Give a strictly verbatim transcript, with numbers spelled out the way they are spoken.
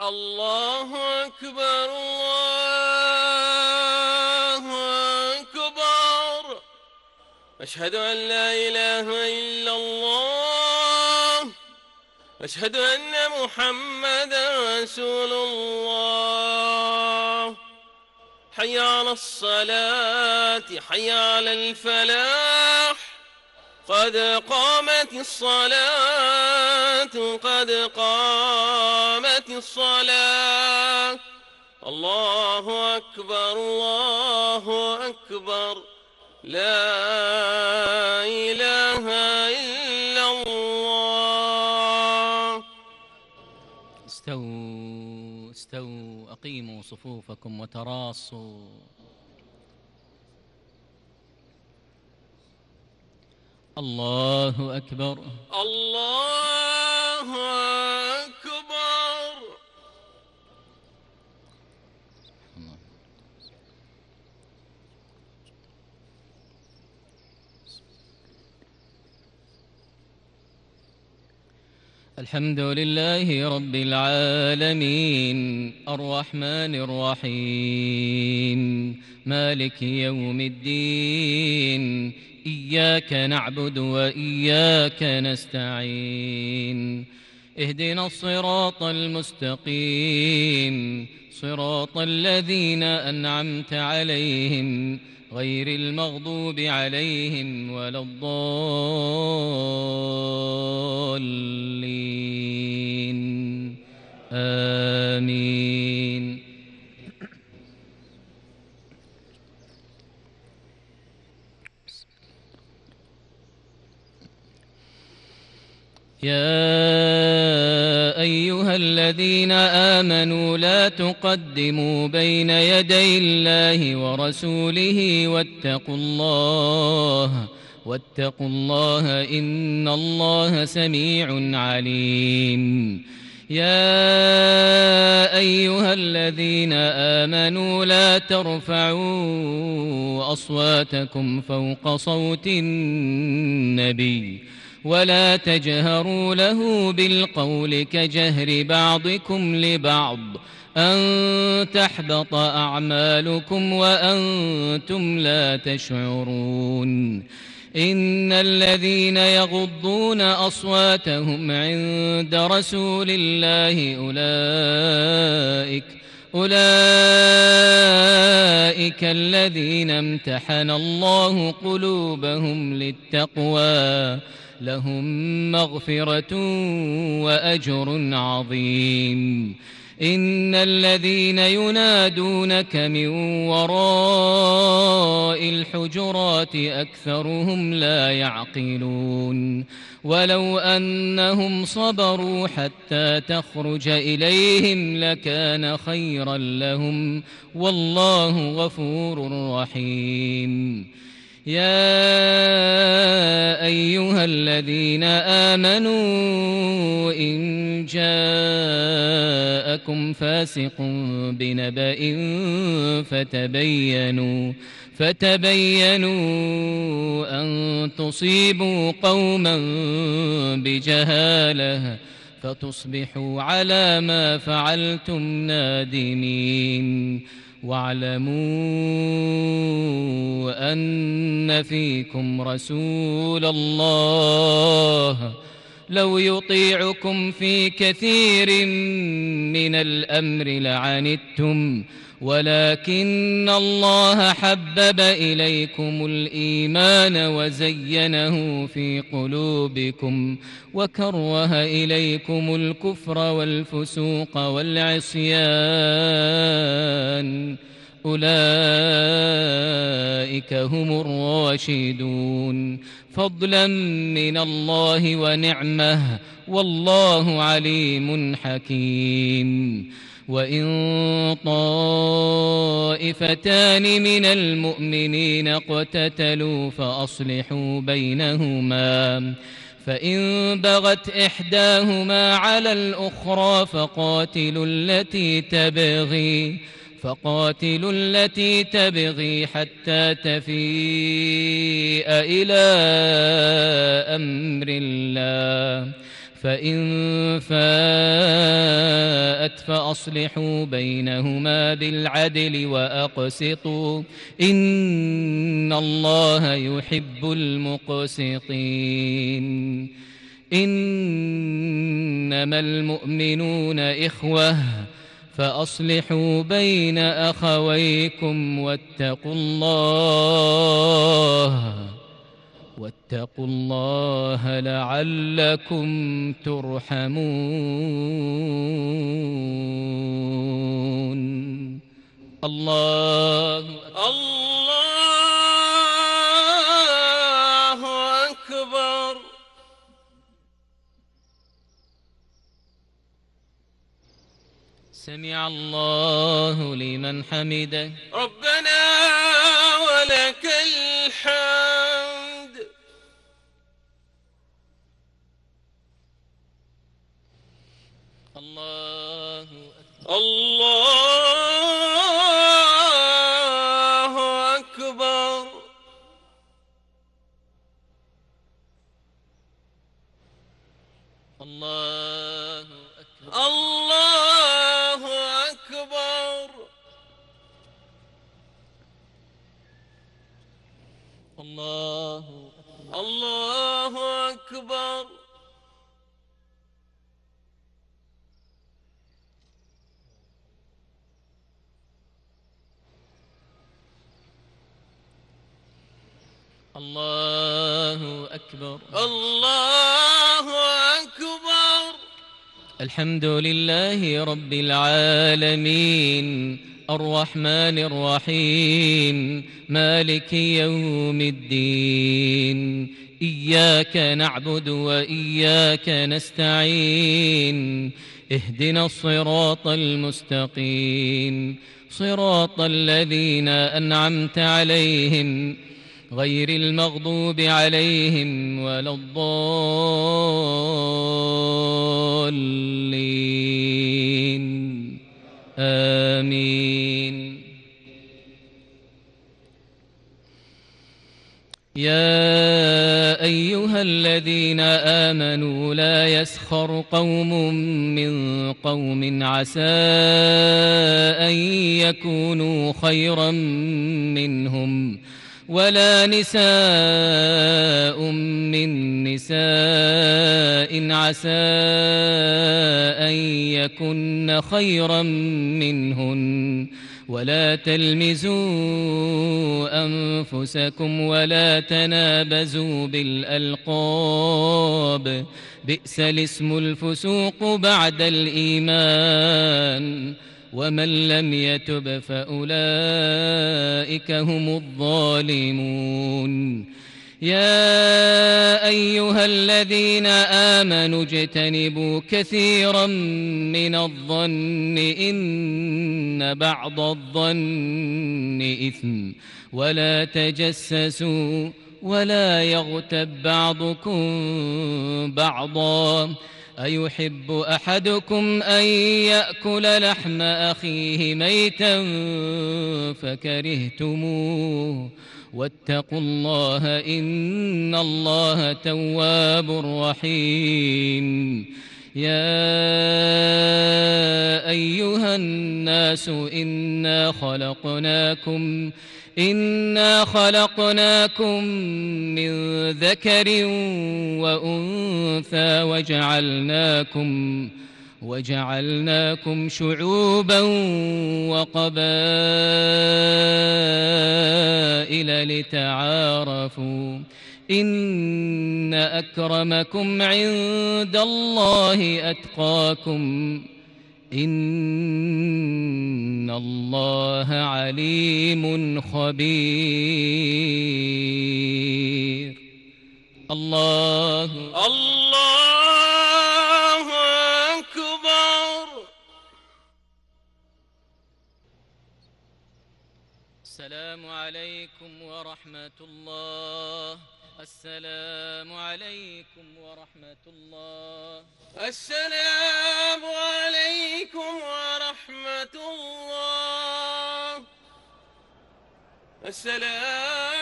الله أكبر الله أكبر. أشهد أن لا إله إلا الله. أشهد أن محمدا رسول الله. حي على الصلاة حي على الفلاح. قد قامت الصلاة قد قامت الصلاة. الله أكبر الله أكبر. لا إله إلا الله. استووا استووا أقيموا صفوفكم وتراصوا. الله أكبر الله أكبر. الحمد لله رب العالمين الرحمن الرحيم مالك يوم الدين. إياك نعبد وإياك نستعين. اهدنا الصراط المستقيم صراط الذين أنعمت عليهم غير المغضوب عليهم ولا الضالين. آمين. يا أيها الذين آمنوا لا تقدموا بين يدي الله ورسوله واتقوا الله واتقوا الله إن الله سميع عليم. يا أيها الذين آمنوا لا ترفعوا أصواتكم فوق صوت النبي ولا تجهروا له بالقول كجهر بعضكم لبعض أن تحبط أعمالكم وأنتم لا تشعرون. إن الذين يغضون أصواتهم عند رسول الله أولئك أولئك الذين امتحن الله قلوبهم للتقوى لهم مغفرة وأجر عظيم. إن الذين ينادونك من وراء الحجرات أكثرهم لا يعقلون. ولو أنهم صبروا حتى تخرج إليهم لكان خيرا لهم والله غفور رحيم. يا أيها الذين آمنوا إن جاءكم فاسق بنبأ فتبينوا فتبينوا أن تصيبوا قوما بجهالة فتصبحوا على ما فعلتم نادمين. واعلموا أن فيكم رسول الله لو يطيعكم في كثير من الأمر لعنتم ولكن الله حبب إليكم الإيمان وزينه في قلوبكم وكره إليكم الكفر والفسوق والعصيان أولئك هم الراشدون فضلا من الله ونعمه والله عليم حكيم. وإن طائفتان من المؤمنين اقتتلوا فأصلحوا بينهما فإن بغت إحداهما على الأخرى فقاتلوا التي تبغي فقاتلوا التي تبغي حتى تفيء إلى أمر الله فإن فاءت أساءت فأصلحوا بينهما بالعدل وأقسطوا إن الله يحب المقسطين إنما المؤمنون إخوة فأصلحوا بين أخويكم واتقوا الله واتقوا الله لعلكم ترحمون. الله الله أكبر. سمع الله لمن حمده. ربنا ولك الحمد. الله الله أكبر. الله أكبر. الله أكبر. الله الله أكبر. الله أكبر. الله أكبر. الحمد لله رب العالمين الرحمن الرحيم مالك يوم الدين إياك نعبد وإياك نستعين اهدنا الصراط المستقيم صراط الذين أنعمت عليهم غير المغضوب عليهم ولا الضالين آمين. يا أيها الذين آمنوا لا يسخر قوم من قوم عسى أن يكونوا خيرا منهم ولا نساء من نساء عسى أن يكن خيرا منهن ولا تلمزوا أنفسكم ولا تنابزوا بالألقاب بئس الاسم الفسوق بعد الإيمان ومن لم يتب فأولئك هم الظالمون. يا أيها الذين آمنوا اجتنبوا كثيرا من الظن إن بعض الظن إثم ولا تجسسوا ولا يغتب بعضكم بعضا أيحب أحدكم أن يأكل لحم أخيه ميتا فكرهتموه واتقوا الله إن الله تواب رحيم. يا أيها الناس إنا خلقناكم إنا خلقناكم من ذكر وأنثى وجعلناكم وجعلناكم شعوبا وقبائل لتعارفوا إن أكرمكم عند الله أتقاكم إن الله عليم خبير. الله الله أكبر. السلام عليكم ورحمة الله. السلام عليكم ورحمة الله. السلام عليكم ورحمة الله. السلام